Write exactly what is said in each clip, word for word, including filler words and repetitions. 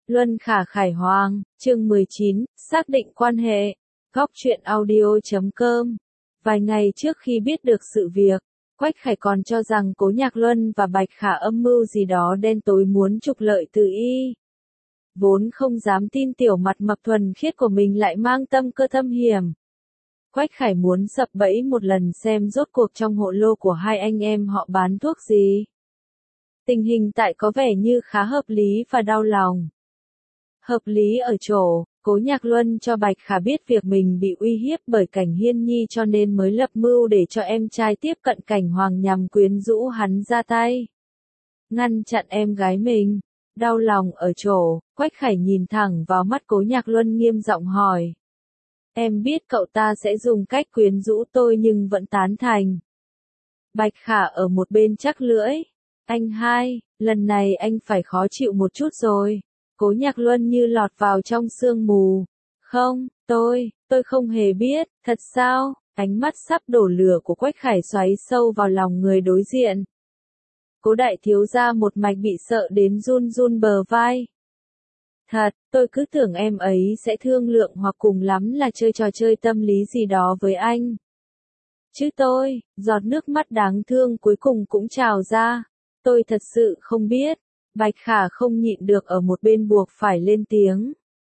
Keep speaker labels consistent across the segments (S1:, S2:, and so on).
S1: Luân Khả Khải Hoàng, chương mười chín, xác định quan hệ. Góc truyện audio chấm com. Vài ngày trước khi biết được sự việc, Quách Khải còn cho rằng Cố Nhạc Luân và Bạch Khả âm mưu gì đó đen tối muốn trục lợi từ y. Vốn không dám tin tiểu mặt mập thuần khiết của mình lại mang tâm cơ thâm hiểm. Quách Khải muốn sập bẫy một lần xem rốt cuộc trong hộ lô của hai anh em họ bán thuốc gì. Tình hình tại có vẻ như khá hợp lý và đau lòng. Hợp lý ở chỗ, Cố Nhạc Luân cho Bạch Khả biết việc mình bị uy hiếp bởi Cảnh Hiên Nhi cho nên mới lập mưu để cho em trai tiếp cận Cảnh Hoàng nhằm quyến rũ hắn ra tay. Ngăn chặn em gái mình. Đau lòng ở chỗ, Quách Khải nhìn thẳng vào mắt Cố Nhạc Luân nghiêm giọng hỏi. Em biết cậu ta sẽ dùng cách quyến rũ tôi nhưng vẫn tán thành. Bạch Khả ở một bên chắc lưỡi. Anh hai, lần này anh phải khó chịu một chút rồi. Cố Nhạc Luân như lọt vào trong sương mù. Không, tôi, tôi không hề biết, thật sao? Ánh mắt sắp đổ lửa của Quách Khải xoáy sâu vào lòng người đối diện. Cố đại thiếu gia một mạch bị sợ đến run run bờ vai. Thật, tôi cứ tưởng em ấy sẽ thương lượng hoặc cùng lắm là chơi trò chơi tâm lý gì đó với anh. Chứ tôi, giọt nước mắt đáng thương cuối cùng cũng trào ra. Tôi thật sự không biết. Bạch Khả không nhịn được ở một bên buộc phải lên tiếng.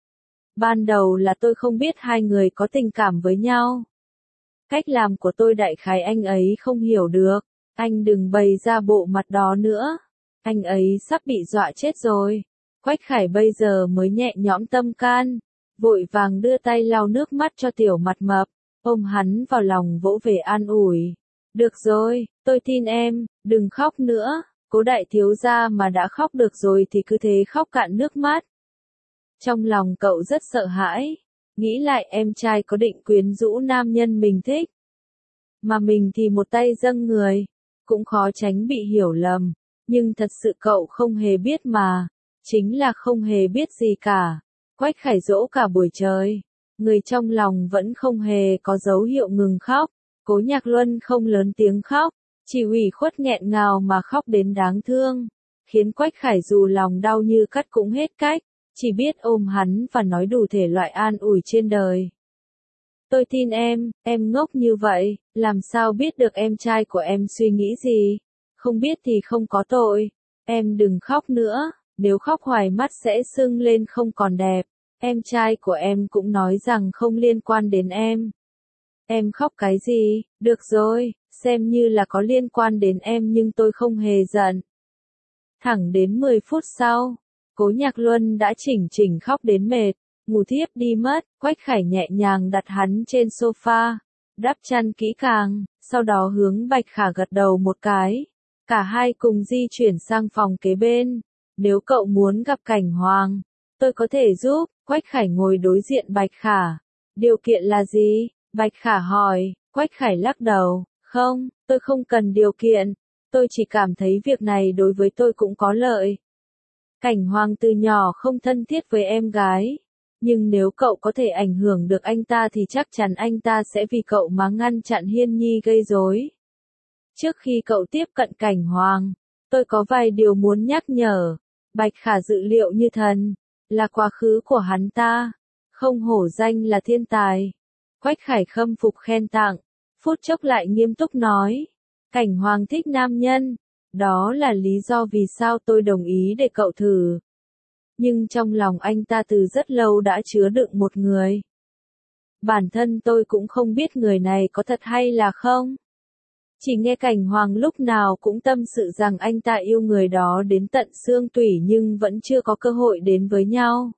S1: Ban đầu là tôi không biết hai người có tình cảm với nhau. Cách làm của tôi đại khái anh ấy không hiểu được. Anh đừng bày ra bộ mặt đó nữa. Anh ấy sắp bị dọa chết rồi. Quách Khải bây giờ mới nhẹ nhõm tâm can. Vội vàng đưa tay lau nước mắt cho tiểu mặt mập. Ôm hắn vào lòng vỗ về an ủi. Được rồi, tôi tin em, đừng khóc nữa. Cố đại thiếu gia mà đã khóc được rồi thì cứ thế khóc cạn nước mắt. Trong lòng cậu rất sợ hãi. Nghĩ lại em trai có định quyến rũ nam nhân mình thích. Mà mình thì một tay dâng người. Cũng khó tránh bị hiểu lầm. Nhưng thật sự cậu không hề biết mà. Chính là không hề biết gì cả. Quách Khải dỗ cả buổi trời. Người trong lòng vẫn không hề có dấu hiệu ngừng khóc. Cố Nhạc Luân không lớn tiếng khóc. Chỉ ủy khuất nghẹn ngào mà khóc đến đáng thương. Khiến Quách Khải dù lòng đau như cắt cũng hết cách. Chỉ biết ôm hắn và nói đủ thể loại an ủi trên đời. Tôi tin em, em ngốc như vậy, làm sao biết được em trai của em suy nghĩ gì. Không biết thì không có tội. Em đừng khóc nữa, nếu khóc hoài mắt sẽ sưng lên không còn đẹp. Em trai của em cũng nói rằng không liên quan đến em. Em khóc cái gì, được rồi, xem như là có liên quan đến em nhưng tôi không hề giận. Thẳng đến mười phút sau, Cố Nhạc Luân đã chỉnh chỉnh khóc đến mệt, ngủ thiếp đi mất. Quách Khải nhẹ nhàng đặt hắn trên sofa, đắp chăn kỹ càng, sau đó hướng Bạch Khả gật đầu một cái. Cả hai cùng di chuyển sang phòng kế bên. Nếu cậu muốn gặp Cảnh Hoàng, tôi có thể giúp. Quách Khải ngồi đối diện Bạch Khả. Điều kiện là gì? Bạch Khả hỏi. Quách Khải lắc đầu. Không, tôi không cần điều kiện. Tôi chỉ cảm thấy việc này đối với tôi cũng có lợi. Cảnh Hoàng từ nhỏ không thân thiết với em gái. Nhưng nếu cậu có thể ảnh hưởng được anh ta thì chắc chắn anh ta sẽ vì cậu mà ngăn chặn Hiên Nhi gây rối. Trước khi cậu tiếp cận Cảnh Hoàng, tôi có vài điều muốn nhắc nhở. Bạch Khả dự liệu như thần. Là quá khứ của hắn ta. Không hổ danh là thiên tài. Quách Khải khâm phục khen tặng. Phút chốc lại nghiêm túc nói. Cảnh Hoàng thích nam nhân. Đó là lý do vì sao tôi đồng ý để cậu thử. Nhưng trong lòng anh ta từ rất lâu đã chứa đựng một người. Bản thân tôi cũng không biết người này có thật hay là không. Chỉ nghe Cảnh Hoàng lúc nào cũng tâm sự rằng anh ta yêu người đó đến tận xương tủy nhưng vẫn chưa có cơ hội đến với nhau.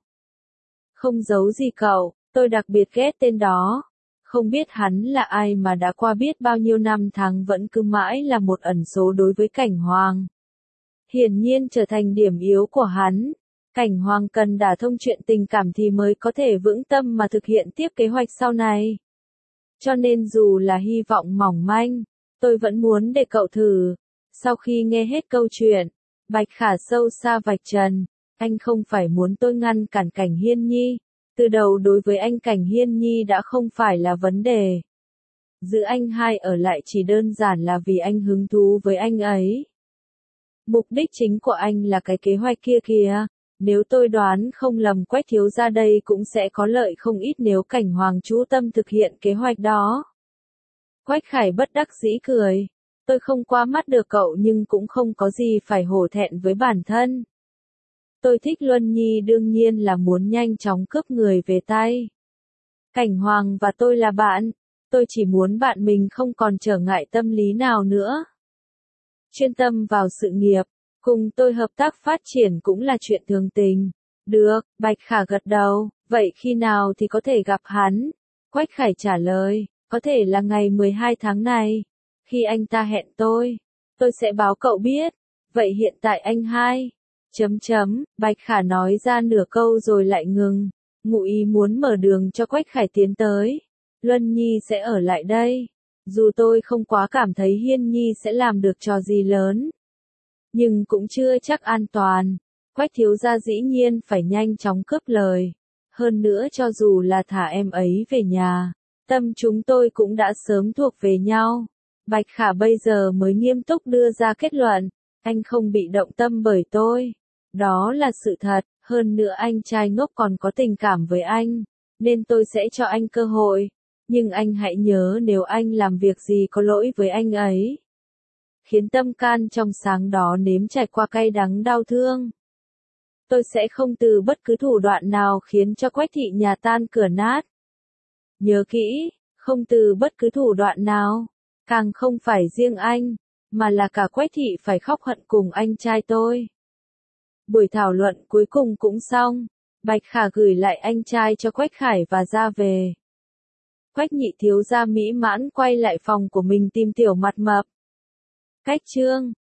S1: Không giấu gì cậu, tôi đặc biệt ghét tên đó. Không biết hắn là ai mà đã qua biết bao nhiêu năm tháng vẫn cứ mãi là một ẩn số đối với Cảnh Hoàng. Hiển nhiên trở thành điểm yếu của hắn. Cảnh Hoàng cần đả thông chuyện tình cảm thì mới có thể vững tâm mà thực hiện tiếp kế hoạch sau này. Cho nên dù là hy vọng mỏng manh, tôi vẫn muốn để cậu thử. Sau khi nghe hết câu chuyện, Bạch Khả sâu xa vạch trần. Anh không phải muốn tôi ngăn cản Cảnh Hiên Nhi. Từ đầu đối với anh Cảnh Hiên Nhi đã không phải là vấn đề. Giữ anh hai ở lại chỉ đơn giản là vì anh hứng thú với anh ấy. Mục đích chính của anh là cái kế hoạch kia kìa. Nếu tôi đoán không lầm Quách thiếu gia đây cũng sẽ có lợi không ít nếu Cảnh Hoàng chú tâm thực hiện kế hoạch đó. Quách Khải bất đắc dĩ cười. Tôi không qua mắt được cậu nhưng cũng không có gì phải hổ thẹn với bản thân. Tôi thích Luân Nhi đương nhiên là muốn nhanh chóng cướp người về tay. Cảnh Hoàng và tôi là bạn. Tôi chỉ muốn bạn mình không còn trở ngại tâm lý nào nữa. Chuyên tâm vào sự nghiệp, cùng tôi hợp tác phát triển cũng là chuyện thường tình. Được, Bạch Khả gật đầu, vậy khi nào thì có thể gặp hắn? Quách Khải trả lời, có thể là ngày mười hai tháng này. Khi anh ta hẹn tôi, tôi sẽ báo cậu biết. Vậy hiện tại anh hai. Chấm chấm, Bạch Khả nói ra nửa câu rồi lại ngừng. Ngụ ý muốn mở đường cho Quách Khải tiến tới. Luân Nhi sẽ ở lại đây. Dù tôi không quá cảm thấy Hiên Nhi sẽ làm được trò gì lớn, nhưng cũng chưa chắc an toàn. Quách thiếu gia dĩ nhiên phải nhanh chóng cướp lời. Hơn nữa cho dù là thả em ấy về nhà, tâm chúng tôi cũng đã sớm thuộc về nhau. Bạch Khả bây giờ mới nghiêm túc đưa ra kết luận. Anh không bị động tâm bởi tôi. Đó là sự thật. Hơn nữa anh trai ngốc còn có tình cảm với anh. Nên tôi sẽ cho anh cơ hội. Nhưng anh hãy nhớ nếu anh làm việc gì có lỗi với anh ấy, khiến tâm can trong sáng đó nếm trải qua cay đắng đau thương, tôi sẽ không từ bất cứ thủ đoạn nào khiến cho Quách thị nhà tan cửa nát. Nhớ kỹ, không từ bất cứ thủ đoạn nào, càng không phải riêng anh, mà là cả Quách thị phải khóc hận cùng anh trai tôi. Buổi thảo luận cuối cùng cũng xong, Bạch Khả gửi lại anh trai cho Quách Khải và ra về. Quách nhị thiếu gia mỹ mãn quay lại phòng của mình tìm tiểu mặt mập. Cách chương